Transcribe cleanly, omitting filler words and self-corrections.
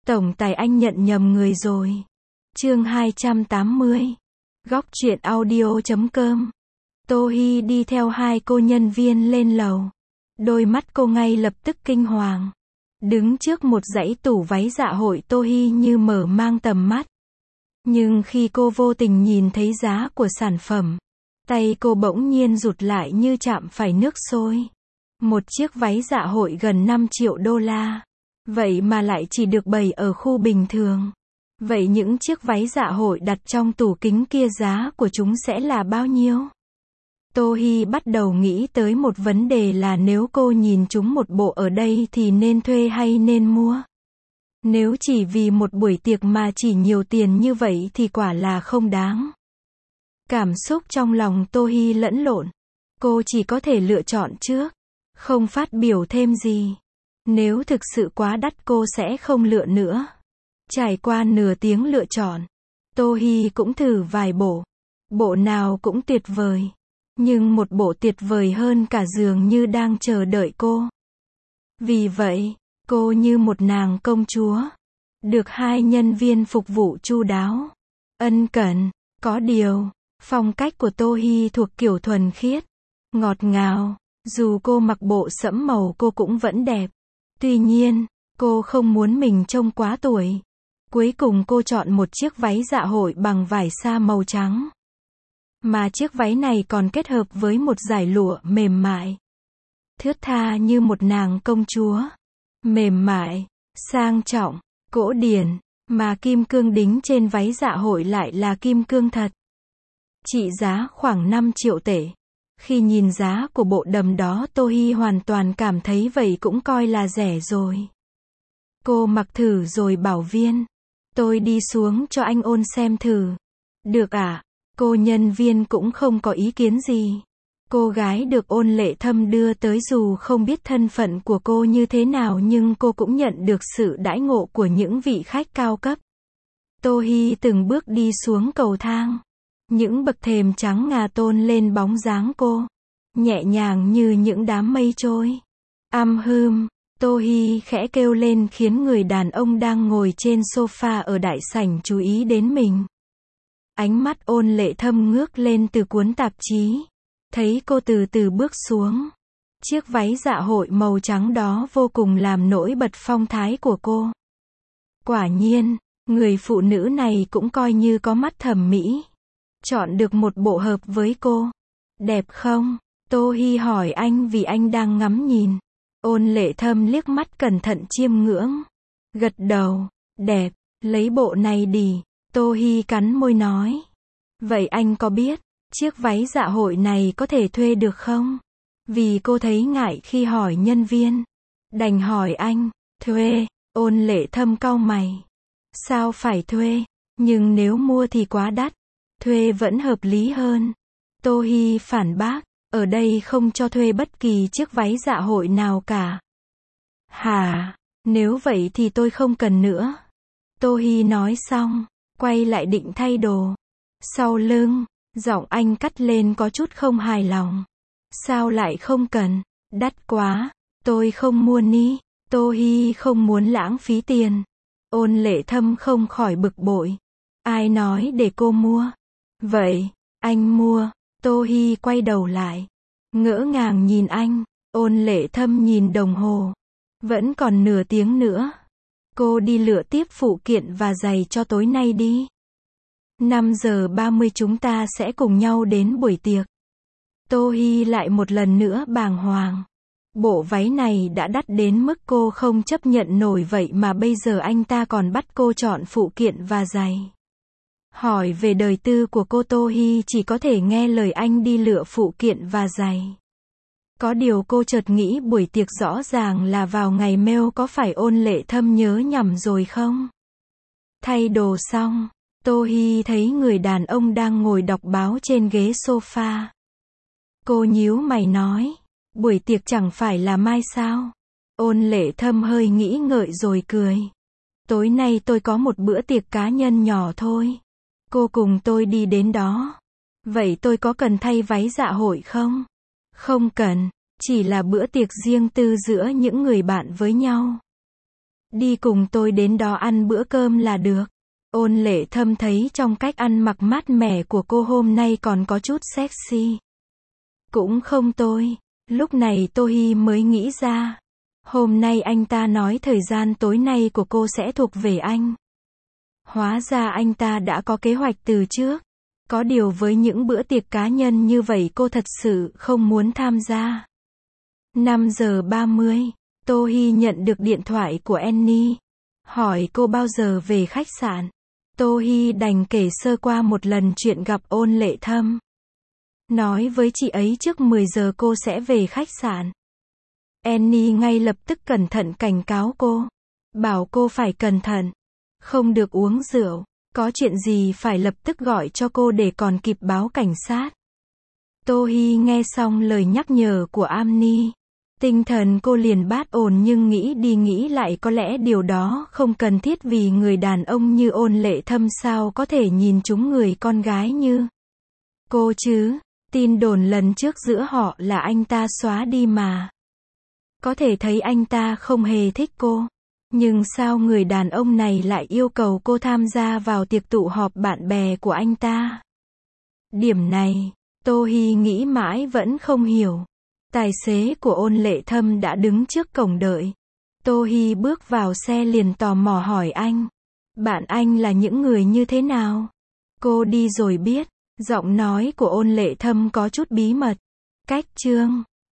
Tổng tài anh nhận nhầm người rồi. Chương 280. Góc truyện audio.com. Tô Hi đi theo hai cô nhân viên lên lầu. Đôi mắt cô ngay lập tức kinh hoàng. Đứng trước một dãy tủ váy dạ hội, Tô Hi như mở mang tầm mắt. Nhưng khi cô vô tình nhìn thấy giá của sản phẩm, tay cô bỗng nhiên rụt lại như chạm phải nước sôi. Một chiếc váy dạ hội gần 5 triệu đô la. Vậy mà lại chỉ được bày ở khu bình thường. Vậy những chiếc váy dạ hội đặt trong tủ kính kia giá của chúng sẽ là bao nhiêu? Tô Hi bắt đầu nghĩ tới một vấn đề là nếu cô nhìn chúng một bộ ở đây thì nên thuê hay nên mua? Nếu chỉ vì một buổi tiệc mà chỉ nhiều tiền như vậy thì quả là không đáng. Cảm xúc trong lòng Tô Hi lẫn lộn. Cô chỉ có thể lựa chọn trước, không phát biểu thêm gì. Nếu thực sự quá đắt cô sẽ không lựa nữa. Trải qua nửa tiếng lựa chọn, Tô Hi cũng thử vài bộ. Bộ nào cũng tuyệt vời. Nhưng một bộ tuyệt vời hơn cả dường như đang chờ đợi cô. Vì vậy, cô như một nàng công chúa. Được hai nhân viên phục vụ chu đáo, ân cần. Có điều, phong cách của Tô Hi thuộc kiểu thuần khiết, ngọt ngào. Dù cô mặc bộ sẫm màu cô cũng vẫn đẹp. Tuy nhiên, cô không muốn mình trông quá tuổi. Cuối cùng cô chọn một chiếc váy dạ hội bằng vải sa màu trắng. Mà chiếc váy này còn kết hợp với một dải lụa mềm mại, thướt tha như một nàng công chúa. Mềm mại, sang trọng, cổ điển, mà kim cương đính trên váy dạ hội lại là kim cương thật. Trị giá khoảng 5 triệu tệ. Khi nhìn giá của bộ đầm đó, Tô Hi hoàn toàn cảm thấy vậy cũng coi là rẻ rồi. Cô mặc thử rồi bảo viên, tôi đi xuống cho anh ôn xem thử. Được ạ. Cô nhân viên cũng không có ý kiến gì. Cô gái được Ôn Lệ Thâm đưa tới dù không biết thân phận của cô như thế nào nhưng cô cũng nhận được sự đãi ngộ của những vị khách cao cấp. Tô Hi từng bước đi xuống cầu thang. Những bậc thềm trắng ngà tôn lên bóng dáng cô, nhẹ nhàng như những đám mây trôi. Tô Hi khẽ kêu lên khiến người đàn ông đang ngồi trên sofa ở đại sảnh chú ý đến mình. Ánh mắt Ôn Lệ Thâm ngước lên từ cuốn tạp chí. Thấy cô từ từ bước xuống. Chiếc váy dạ hội màu trắng đó vô cùng làm nổi bật phong thái của cô. Quả nhiên, người phụ nữ này cũng coi như có mắt thẩm mỹ. Chọn được một bộ hợp với cô. Đẹp không? Tô Hi hỏi anh vì anh đang ngắm nhìn. Ôn Lệ Thâm liếc mắt cẩn thận chiêm ngưỡng. Gật đầu. Đẹp, lấy bộ này đi. Tô Hi cắn môi nói. Vậy anh có biết, chiếc váy dạ hội này có thể thuê được không? Vì cô thấy ngại khi hỏi nhân viên. Đành hỏi anh, thuê. Ôn Lệ Thâm cau mày. Sao phải thuê? Nhưng nếu mua thì quá đắt. Thuê vẫn hợp lý hơn. Tô Hi phản bác, ở đây không cho thuê bất kỳ chiếc váy dạ hội nào cả. Hả? Nếu vậy thì tôi không cần nữa. Tô Hi nói xong, quay lại định thay đồ. Sau lưng, giọng anh cắt lên có chút không hài lòng. Sao lại không cần? Đắt quá. Tôi không mua ni. Tô Hi không muốn lãng phí tiền. Ôn Lệ Thâm không khỏi bực bội. Ai nói để cô mua? Vậy, anh mua. Tô Hi quay đầu lại. Ngỡ ngàng nhìn anh. Ôn Lệ Thâm nhìn đồng hồ. Vẫn còn nửa tiếng nữa. Cô đi lựa tiếp phụ kiện và giày cho tối nay đi. 5 giờ 30 chúng ta sẽ cùng nhau đến buổi tiệc. Tô Hi lại một lần nữa bàng hoàng. Bộ váy này đã đắt đến mức cô không chấp nhận nổi, vậy mà bây giờ anh ta còn bắt cô chọn phụ kiện và giày. Hỏi về đời tư của cô, Tô Hi chỉ có thể nghe lời anh đi lựa phụ kiện và giày. Có điều cô chợt nghĩ buổi tiệc rõ ràng là vào ngày mail, có phải Ôn Lệ Thâm nhớ nhầm rồi không? Thay đồ xong, Tô Hi thấy người đàn ông đang ngồi đọc báo trên ghế sofa. Cô nhíu mày nói, buổi tiệc chẳng phải là mai sao? Ôn Lệ Thâm hơi nghĩ ngợi rồi cười. Tối nay tôi có một bữa tiệc cá nhân nhỏ thôi. Cô cùng tôi đi đến đó. Vậy tôi có cần thay váy dạ hội không? Không cần, chỉ là bữa tiệc riêng tư giữa những người bạn với nhau. Đi cùng tôi đến đó ăn bữa cơm là được. Ôn Lệ Thâm thấy trong cách ăn mặc mát mẻ của cô hôm nay còn có chút sexy. Cũng không tôi. Lúc này Tô Hi mới nghĩ ra. Hôm nay anh ta nói thời gian tối nay của cô sẽ thuộc về anh. Hóa ra anh ta đã có kế hoạch từ trước. Có điều với những bữa tiệc cá nhân như vậy cô thật sự không muốn tham gia. 5 giờ 30, Tô Hi nhận được điện thoại của Annie. Hỏi cô bao giờ về khách sạn. Tô Hi đành kể sơ qua một lần chuyện gặp Ôn Lệ Thâm. Nói với chị ấy trước 10 giờ cô sẽ về khách sạn. Annie ngay lập tức cẩn thận cảnh cáo cô. Bảo cô phải cẩn thận. Không được uống rượu. Có chuyện gì phải lập tức gọi cho cô để còn kịp báo cảnh sát. Tô Hi nghe xong lời nhắc nhở của Annie. Tinh thần cô liền bát ổn nhưng nghĩ đi nghĩ lại có lẽ điều đó không cần thiết vì người đàn ông như Ôn Lệ Thâm sao có thể nhìn trúng người con gái như cô chứ. Tin đồn lần trước giữa họ là anh ta xóa đi mà. Có thể thấy anh ta không hề thích cô. Nhưng sao người đàn ông này lại yêu cầu cô tham gia vào tiệc tụ họp bạn bè của anh ta? Điểm này, Tô Hi nghĩ mãi vẫn không hiểu. Tài xế của Ôn Lệ Thâm đã đứng trước cổng đợi. Tô Hi bước vào xe liền tò mò hỏi anh. Bạn anh là những người như thế nào? Cô đi rồi biết. Giọng nói của Ôn Lệ Thâm có chút bí mật. Cách Trương.